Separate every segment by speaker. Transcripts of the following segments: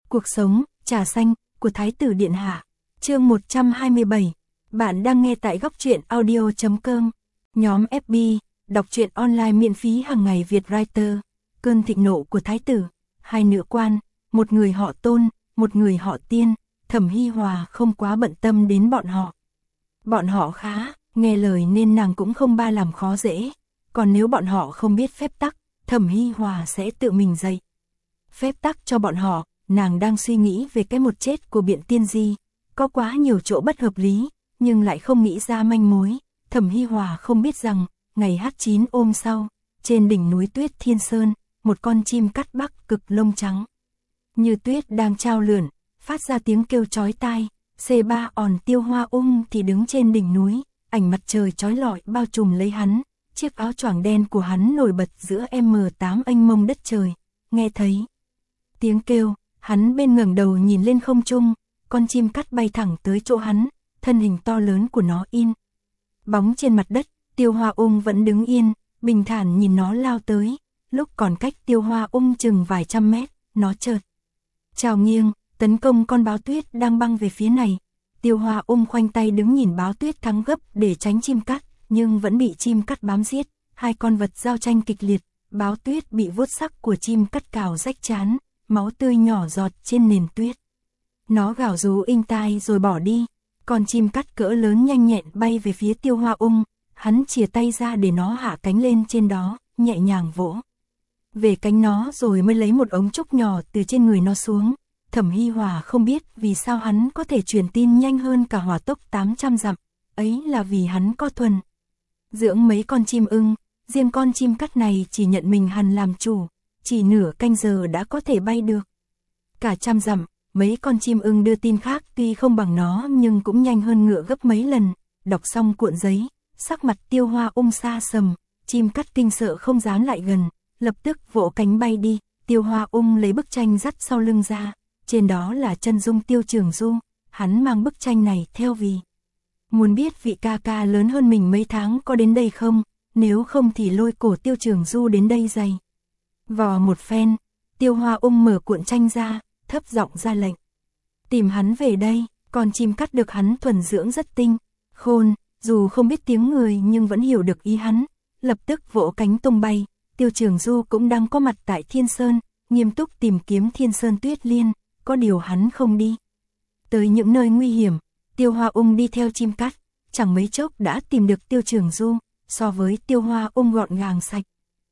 Speaker 1: Cuộc sống, trà xanh, của Thái tử Điện Hạ. Chương 127. Bạn đang nghe tại góc truyện audio.com. Nhóm FB, đọc truyện online miễn phí hàng ngày Việt Writer. Cơn thịnh nộ của Thái tử. Hai nữ quan, một người họ Tôn, một người họ Tiên. Thẩm Hi Hòa không quá bận tâm đến bọn họ. Bọn họ khá, nghe lời nên nàng cũng không ba làm khó dễ. Còn nếu bọn họ không biết phép tắc, Thẩm Hi Hòa sẽ tự mình dạy phép tắc cho bọn họ. Nàng đang suy nghĩ về cái một chết của Biện Tiên Di, có quá nhiều chỗ bất hợp lý, nhưng lại không nghĩ ra manh mối. Thẩm Hi Hòa không biết rằng, ngày H9 ôm sau, trên đỉnh núi Tuyết Thiên Sơn, một con chim cắt bắc cực lông trắng như tuyết đang trao lượn, phát ra tiếng kêu chói tai. C3 Tiêu Hoa Ung thì đứng trên đỉnh núi, ánh mặt trời chói lọi bao trùm lấy hắn, chiếc áo choàng đen của hắn nổi bật giữa M8 mênh mông đất trời. Nghe thấy tiếng kêu, hắn bên ngẩng đầu nhìn lên không trung, con chim cắt bay thẳng tới chỗ hắn, thân hình to lớn của nó in bóng trên mặt đất. Tiêu Hoa Ung vẫn đứng yên, bình thản nhìn nó lao tới. Lúc còn cách Tiêu Hoa Ung chừng vài trăm mét, nó chợt chào nghiêng, tấn công con báo tuyết đang băng về phía này. Tiêu Hoa Ung khoanh tay đứng nhìn báo tuyết thắng gấp để tránh chim cắt, nhưng vẫn bị chim cắt bám giết. Hai con vật giao tranh kịch liệt, báo tuyết bị vuốt sắc của chim cắt cào rách trán, máu tươi nhỏ giọt trên nền tuyết. Nó gào rú inh tai rồi bỏ đi. Con chim cắt cỡ lớn nhanh nhẹn bay về phía Tiêu Hoa Ung, hắn chìa tay ra để nó hạ cánh lên trên đó, nhẹ nhàng vỗ về cánh nó rồi mới lấy một ống trúc nhỏ từ trên người nó xuống. Thẩm Hi Hòa không biết vì sao hắn có thể truyền tin nhanh hơn cả hỏa tốc 800 dặm, ấy là vì hắn có thuần dưỡng mấy con chim ưng, riêng con chim cắt này chỉ nhận mình hắn làm chủ, chỉ nửa canh giờ đã có thể bay được cả trăm dặm. Mấy con chim ưng đưa tin khác tuy không bằng nó nhưng cũng nhanh hơn ngựa gấp mấy lần. Đọc xong cuộn giấy, sắc mặt Tiêu Hoa Ung xa sầm, chim cắt kinh sợ không dám lại gần, lập tức vỗ cánh bay đi. Tiêu Hoa Ung lấy bức tranh dắt sau lưng ra, trên đó là chân dung Tiêu Trường Du. Hắn mang bức tranh này theo vì muốn biết vị ca ca lớn hơn mình mấy tháng có đến đây không, nếu không thì lôi cổ Tiêu Trường Du đến đây giày vò một phen. Tiêu Hoa Ung mở cuộn tranh ra, thấp giọng ra lệnh tìm hắn về đây. Con chim cắt được hắn thuần dưỡng rất tinh khôn, dù không biết tiếng người nhưng vẫn hiểu được ý hắn, lập tức vỗ cánh tung bay. Tiêu Trường Du cũng đang có mặt tại Thiên Sơn, nghiêm túc tìm kiếm Thiên Sơn Tuyết Liên, có điều hắn không đi tới những nơi nguy hiểm. Tiêu Hoa Ung đi theo chim cắt, chẳng mấy chốc đã tìm được Tiêu Trường Du. So với Tiêu Hoa Ung gọn gàng sạch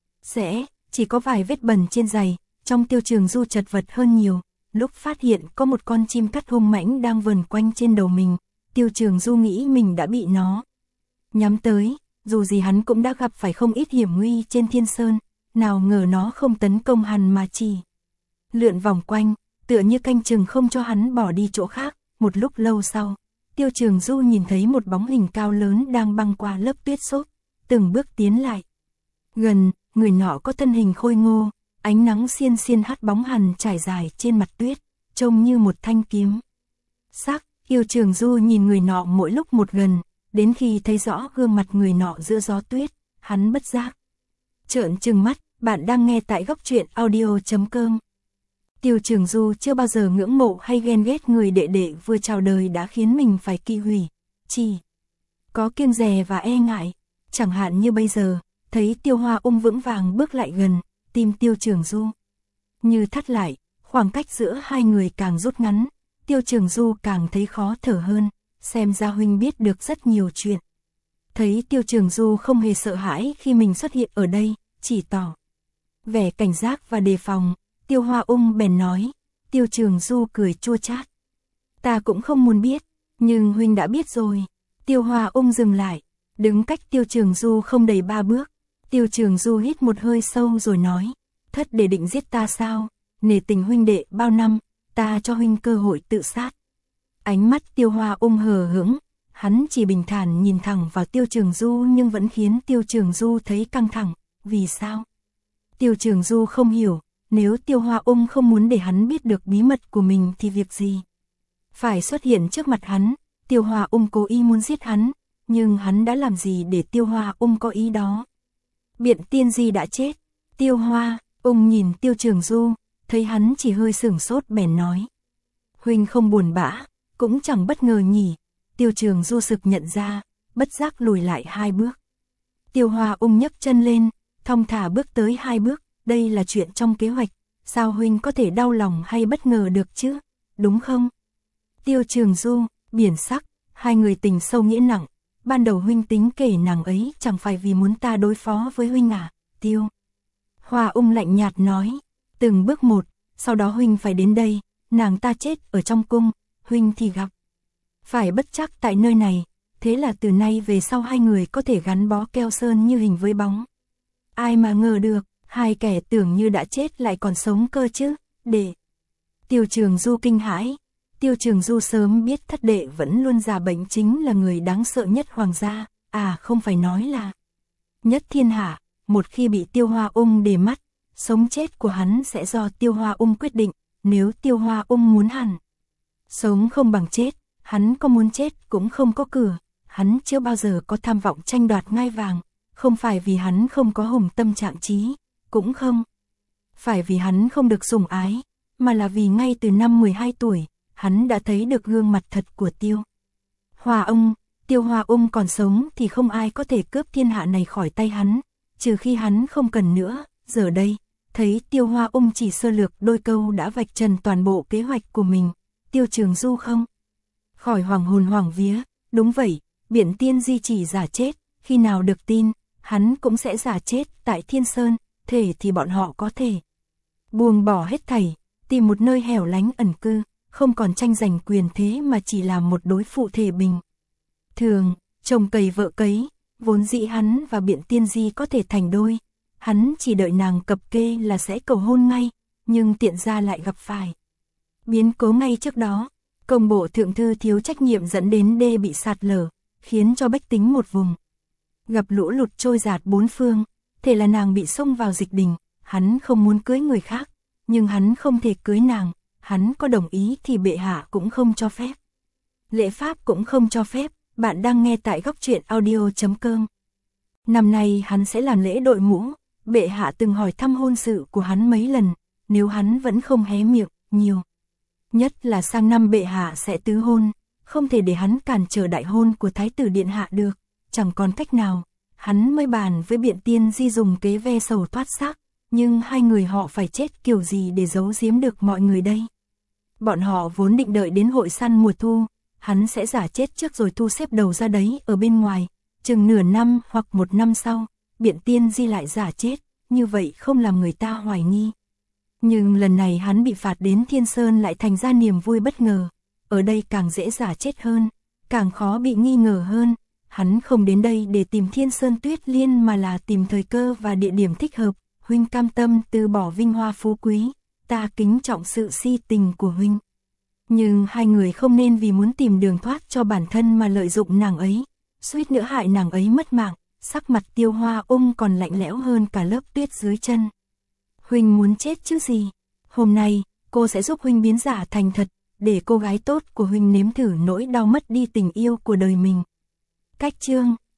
Speaker 1: sẽ, chỉ có vài vết bẩn trên giày, trong Tiêu Trường Du chật vật hơn nhiều. Lúc phát hiện có một con chim cắt hung mãnh đang vờn quanh trên đầu mình, Tiêu Trường Du nghĩ mình đã bị nó nhắm tới. Dù gì hắn cũng đã gặp phải không ít hiểm nguy trên Thiên Sơn, nào ngờ nó không tấn công hắn mà chỉ lượn vòng quanh, tựa như canh chừng không cho hắn bỏ đi chỗ khác. Một lúc lâu sau, Tiêu Trường Du nhìn thấy một bóng hình cao lớn đang băng qua lớp tuyết xốp, từng bước tiến lại gần. Người nọ có thân hình khôi ngô, ánh nắng xiên xiên hắt bóng hằn trải dài trên mặt tuyết, trông như một thanh kiếm sắc. Tiêu Trường Du nhìn người nọ mỗi lúc một gần, đến khi thấy rõ gương mặt người nọ giữa gió tuyết, hắn bất giác trợn trừng mắt. Bạn đang nghe tại góc truyện audio.com. Tiêu Trường Du chưa bao giờ ngưỡng mộ hay ghen ghét người đệ đệ vừa chào đời đã khiến mình phải kỵ hủy, chỉ có kiêng dè và e ngại. Chẳng hạn như bây giờ, thấy Tiêu Hoa Ung vững vàng bước lại gần, tim Tiêu Trường Du như thắt lại, khoảng cách giữa hai người càng rút ngắn. Tiêu Trường Du càng thấy khó thở hơn, xem ra huynh biết được rất nhiều chuyện. Thấy Tiêu Trường Du không hề sợ hãi khi mình xuất hiện ở đây, chỉ tỏ vẻ cảnh giác và đề phòng, Tiêu Hoa Ung bèn nói. Tiêu Trường Du cười chua chát, ta cũng không muốn biết, nhưng huynh đã biết rồi. Tiêu Hoa Ung dừng lại, đứng cách Tiêu Trường Du không đầy 3 bước. Tiêu Trường Du hít một hơi sâu rồi nói, thất để định giết ta sao? Nể tình huynh đệ bao năm, ta cho huynh cơ hội tự sát. Ánh mắt Tiêu Hoa Ung hờ hững, hắn chỉ bình thản nhìn thẳng vào Tiêu Trường Du nhưng vẫn khiến Tiêu Trường Du thấy căng thẳng. Vì sao? Tiêu Trường Du không hiểu, nếu Tiêu Hoa Ung không muốn để hắn biết được bí mật của mình thì việc gì phải xuất hiện trước mặt hắn. Tiêu Hoa Ung cố ý muốn giết hắn, nhưng hắn đã làm gì để Tiêu Hoa Ung có ý đó? Biện Tiên Di đã chết. Tiêu Hoa Ung nhìn Tiêu Trường Du, thấy hắn chỉ hơi sửng sốt bèn nói. Huynh không buồn bã, cũng chẳng bất ngờ nhỉ. Tiêu Trường Du sực nhận ra, bất giác lùi lại 2 bước. Tiêu Hoa Ung nhấc chân lên, thong thả bước tới 2 bước, đây là chuyện trong kế hoạch, sao huynh có thể đau lòng hay bất ngờ được chứ, đúng không? Tiêu Trường Du, biển sắc, hai người tình sâu nghĩa nặng, ban đầu huynh tính kể nàng ấy chẳng phải vì muốn ta đối phó với huynh à, Tiêu Hoa Ung lạnh nhạt nói, từng bước một, sau đó huynh phải đến đây, nàng ta chết ở trong cung, huynh thì gặp phải bất trắc tại nơi này, thế là từ nay về sau hai người có thể gắn bó keo sơn như hình với bóng. Ai mà ngờ được, hai kẻ tưởng như đã chết lại còn sống cơ chứ, để. Tiêu Trường Du kinh hãi, Tiêu Trường Du sớm biết thất đệ vẫn luôn giả bệnh chính là người đáng sợ nhất hoàng gia, à không phải nói là nhất thiên hạ, một khi bị Tiêu Hoa Ung để mắt, sống chết của hắn sẽ do Tiêu Hoa Ung quyết định, nếu Tiêu Hoa Ung muốn hẳn sống không bằng chết, hắn có muốn chết cũng không có cửa, hắn chưa bao giờ có tham vọng tranh đoạt ngai vàng, không phải vì hắn không có hùng tâm trạng trí, cũng không phải vì hắn không được sủng ái, mà là vì ngay từ năm 12 tuổi, hắn đã thấy được gương mặt thật của Tiêu Hoa Ung. Tiêu Hoa Ung còn sống thì không ai có thể cướp thiên hạ này khỏi tay hắn, trừ khi hắn không cần nữa. Giờ đây, thấy Tiêu Hoa Ung chỉ sơ lược đôi câu đã vạch trần toàn bộ kế hoạch của mình, Tiêu Trường Du không khỏi hoàng hồn hoảng vía. Đúng vậy, Biện Tiên Di chỉ giả chết, khi nào được tin, hắn cũng sẽ giả chết tại Thiên Sơn, thể thì bọn họ có thể buông bỏ hết thảy, tìm một nơi hẻo lánh ẩn cư, không còn tranh giành quyền thế mà chỉ làm một đối phụ thể bình thường, chồng cày vợ cấy, vốn dĩ hắn và Biện Tiên Di có thể thành đôi, hắn chỉ đợi nàng cập kê là sẽ cầu hôn ngay, nhưng tiện ra lại gặp phải biến cố ngay trước đó. Công bộ thượng thư thiếu trách nhiệm dẫn đến đê bị sạt lở, khiến cho bách tính một vùng gặp lũ lụt trôi dạt bốn phương, thế là nàng bị xông vào dịch đình, hắn không muốn cưới người khác, nhưng hắn không thể cưới nàng, hắn có đồng ý thì bệ hạ cũng không cho phép. Lễ pháp cũng không cho phép. Bạn đang nghe tại góc truyện audio.com. Năm nay hắn sẽ làm lễ đội mũ, bệ hạ từng hỏi thăm hôn sự của hắn mấy lần, nếu hắn vẫn không hé miệng, nhiều nhất là sang năm bệ hạ sẽ tứ hôn, không thể để hắn cản trở đại hôn của thái tử điện hạ được, chẳng còn cách nào, hắn mới bàn với Biện Tiên Di dùng kế ve sầu thoát xác, nhưng hai người họ phải chết kiểu gì để giấu giếm được mọi người đây. Bọn họ vốn định đợi đến hội săn mùa thu, hắn sẽ giả chết trước rồi thu xếp đầu ra đấy ở bên ngoài, chừng nửa năm hoặc 1 năm sau, Biện Tiên Di lại giả chết, như vậy không làm người ta hoài nghi. Nhưng lần này hắn bị phạt đến Thiên Sơn lại thành ra niềm vui bất ngờ, ở đây càng dễ giả chết hơn, càng khó bị nghi ngờ hơn, hắn không đến đây để tìm Thiên Sơn Tuyết Liên mà là tìm thời cơ và địa điểm thích hợp, huynh cam tâm từ bỏ vinh hoa phú quý, ta kính trọng sự si tình của huynh. Nhưng hai người không nên vì muốn tìm đường thoát cho bản thân mà lợi dụng nàng ấy, suýt nữa hại nàng ấy mất mạng, sắc mặt Tiêu Hoa Ung còn lạnh lẽo hơn cả lớp tuyết dưới chân. Huynh muốn chết chứ gì? Hôm nay, cô sẽ giúp huynh biến giả thành thật, để cô gái tốt của huynh nếm thử nỗi đau mất đi tình yêu của đời mình. Cách chương